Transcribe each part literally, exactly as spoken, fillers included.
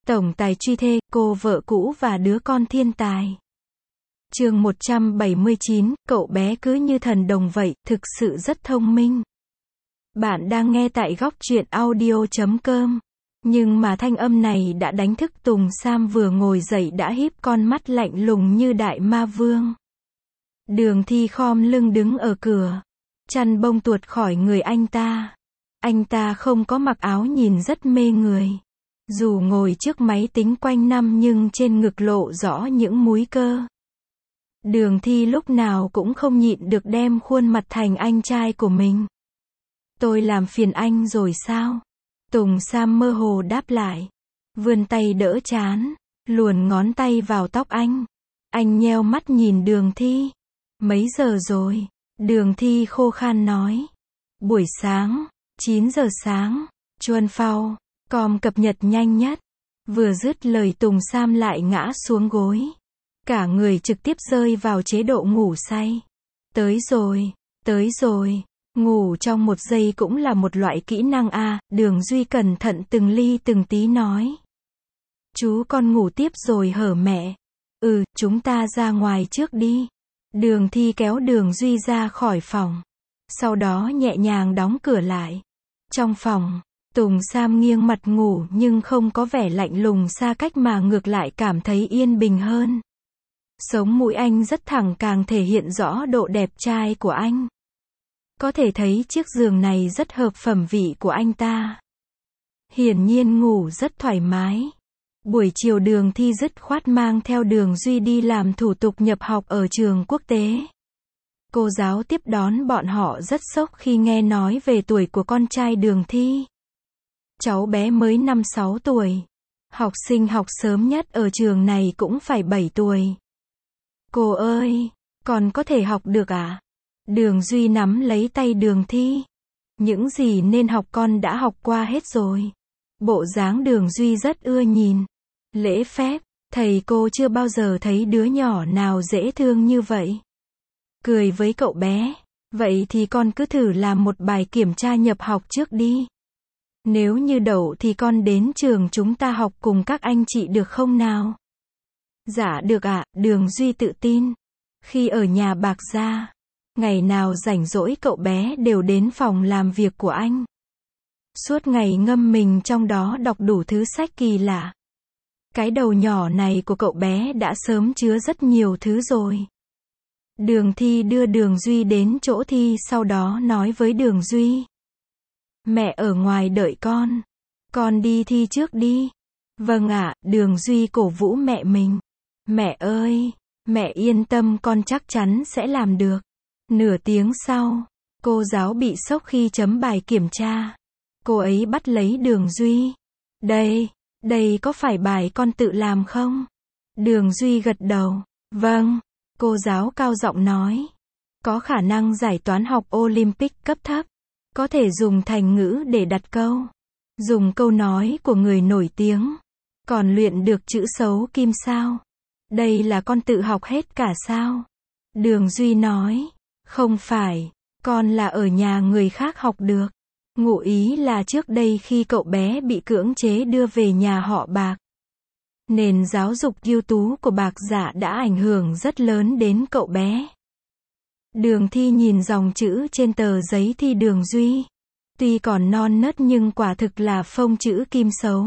Tổng tài truy thê, cô vợ cũ và đứa con thiên tài. Chương một trăm bảy mươi chín, cậu bé cứ như thần đồng vậy, thực sự rất thông minh. Bạn đang nghe tại góc truyện audio chấm com. Nhưng mà thanh âm này đã đánh thức Tùng Sam vừa ngồi dậy đã híp con mắt lạnh lùng như đại ma vương. Đường Thi khom lưng đứng ở cửa. Chăn bông tuột khỏi người anh ta. Anh ta không có mặc áo nhìn rất mê người. Dù ngồi trước máy tính quanh năm nhưng trên ngực lộ rõ những múi cơ. Đường Thi lúc nào cũng không nhịn được đem khuôn mặt thành anh trai của mình. Tôi làm phiền anh rồi sao? Tùng Sam mơ hồ đáp lại. Vươn tay đỡ trán, luồn ngón tay vào tóc anh. Anh nheo mắt nhìn Đường Thi. Mấy giờ rồi? Đường Thi khô khan nói. Buổi sáng, chín giờ sáng, Chuan Phao, com cập nhật nhanh nhất. Vừa dứt lời Tùng Sam lại ngã xuống gối. Cả người trực tiếp rơi vào chế độ ngủ say. Tới rồi, tới rồi. Ngủ trong một giây cũng là một loại kỹ năng a, à, Đường Duy cẩn thận từng ly từng tí nói. Chú con ngủ tiếp rồi hở mẹ. Ừ, chúng ta ra ngoài trước đi. Đường Thi kéo Đường Duy ra khỏi phòng. Sau đó nhẹ nhàng đóng cửa lại. Trong phòng, Tùng Sam nghiêng mặt ngủ nhưng không có vẻ lạnh lùng xa cách mà ngược lại cảm thấy yên bình hơn. Sống mũi anh rất thẳng càng thể hiện rõ độ đẹp trai của anh. Có thể thấy chiếc giường này rất hợp phẩm vị của anh ta. Hiển nhiên ngủ rất thoải mái. Buổi chiều Đường Thi dứt khoát mang theo Đường Duy đi làm thủ tục nhập học ở trường quốc tế. Cô giáo tiếp đón bọn họ rất sốc khi nghe nói về tuổi của con trai Đường Thi. Cháu bé mới năm sáu tuổi. Học sinh học sớm nhất ở trường này cũng phải bảy tuổi. Cô ơi, còn có thể học được à? Đường Duy nắm lấy tay Đường Thi. Những gì nên học con đã học qua hết rồi. Bộ dáng Đường Duy rất ưa nhìn. Lễ phép, thầy cô chưa bao giờ thấy đứa nhỏ nào dễ thương như vậy. Cười với cậu bé. Vậy thì con cứ thử làm một bài kiểm tra nhập học trước đi. Nếu như đậu thì con đến trường chúng ta học cùng các anh chị được không nào? Dạ được ạ, à, Đường Duy tự tin. Khi ở nhà Bạc Gia, ngày nào rảnh rỗi cậu bé đều đến phòng làm việc của anh. Suốt ngày ngâm mình trong đó đọc đủ thứ sách kỳ lạ. Cái đầu nhỏ này của cậu bé đã sớm chứa rất nhiều thứ rồi. Đường Thi đưa Đường Duy đến chỗ thi sau đó nói với Đường Duy. Mẹ ở ngoài đợi con. Con đi thi trước đi. Vâng ạ, à, Đường Duy cổ vũ mẹ mình. Mẹ ơi, mẹ yên tâm con chắc chắn sẽ làm được. Nửa tiếng sau, cô giáo bị sốc khi chấm bài kiểm tra. Cô ấy bắt lấy Đường Duy. Đây, đây có phải bài con tự làm không? Đường Duy gật đầu. Vâng, cô giáo cao giọng nói. Có khả năng giải toán học Olympic cấp thấp. Có thể dùng thành ngữ để đặt câu. Dùng câu nói của người nổi tiếng. Còn luyện được chữ xấu kim sao? Đây là con tự học hết cả sao? Đường Duy nói. Không phải, con là ở nhà người khác học được. Ngụ ý là trước đây khi cậu bé bị cưỡng chế đưa về nhà họ Bạc. Nền giáo dục ưu tú của Bạc Dạ đã ảnh hưởng rất lớn đến cậu bé. Đường Thi nhìn dòng chữ trên tờ giấy thi Đường Duy. Tuy còn non nớt nhưng quả thực là phông chữ kim xấu.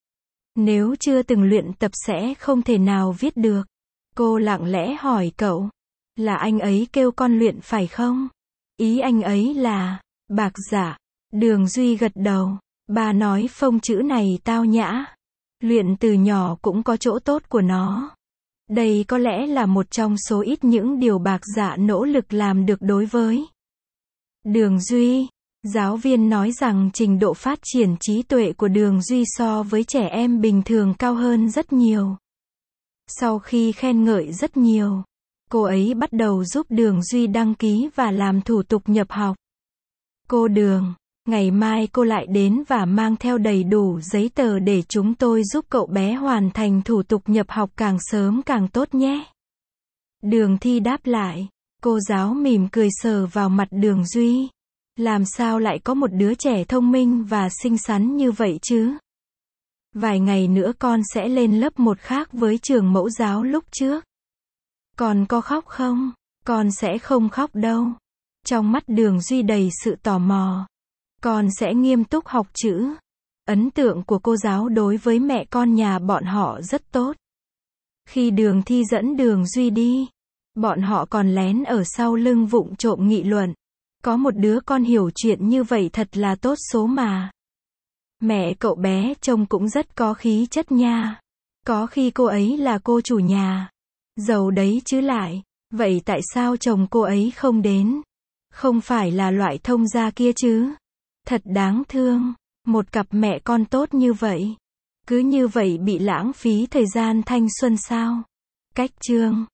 Nếu chưa từng luyện tập sẽ không thể nào viết được. Cô lặng lẽ hỏi cậu. Là anh ấy kêu con luyện phải không? Ý anh ấy là, Bạc Dạ. Đường Duy gật đầu. Bà nói phông chữ này tao nhã. Luyện từ nhỏ cũng có chỗ tốt của nó. Đây có lẽ là một trong số ít những điều Bạc Dạ nỗ lực làm được đối với Đường Duy. Giáo viên nói rằng trình độ phát triển trí tuệ của Đường Duy so với trẻ em bình thường cao hơn rất nhiều. Sau khi khen ngợi rất nhiều, cô ấy bắt đầu giúp Đường Duy đăng ký và làm thủ tục nhập học. Cô Đường, ngày mai cô lại đến và mang theo đầy đủ giấy tờ để chúng tôi giúp cậu bé hoàn thành thủ tục nhập học càng sớm càng tốt nhé. Đường Thi đáp lại. Cô giáo mỉm cười sờ vào mặt Đường Duy. Làm sao lại có một đứa trẻ thông minh và xinh xắn như vậy chứ? Vài ngày nữa con sẽ lên lớp một khác với trường mẫu giáo lúc trước. Con có khóc không? Con sẽ không khóc đâu. Trong mắt Đường Duy đầy sự tò mò. Con sẽ nghiêm túc học chữ. Ấn tượng của cô giáo đối với mẹ con nhà bọn họ rất tốt. Khi Đường Thi dẫn Đường Duy đi, bọn họ còn lén ở sau lưng vụng trộm nghị luận. Có một đứa con hiểu chuyện như vậy thật là tốt số mà. Mẹ cậu bé trông cũng rất có khí chất nha. Có khi cô ấy là cô chủ nhà. Giàu đấy chứ lại. Vậy tại sao chồng cô ấy không đến? Không phải là loại thông gia kia chứ? Thật đáng thương. Một cặp mẹ con tốt như vậy. Cứ như vậy bị lãng phí thời gian thanh xuân sao? Cách chương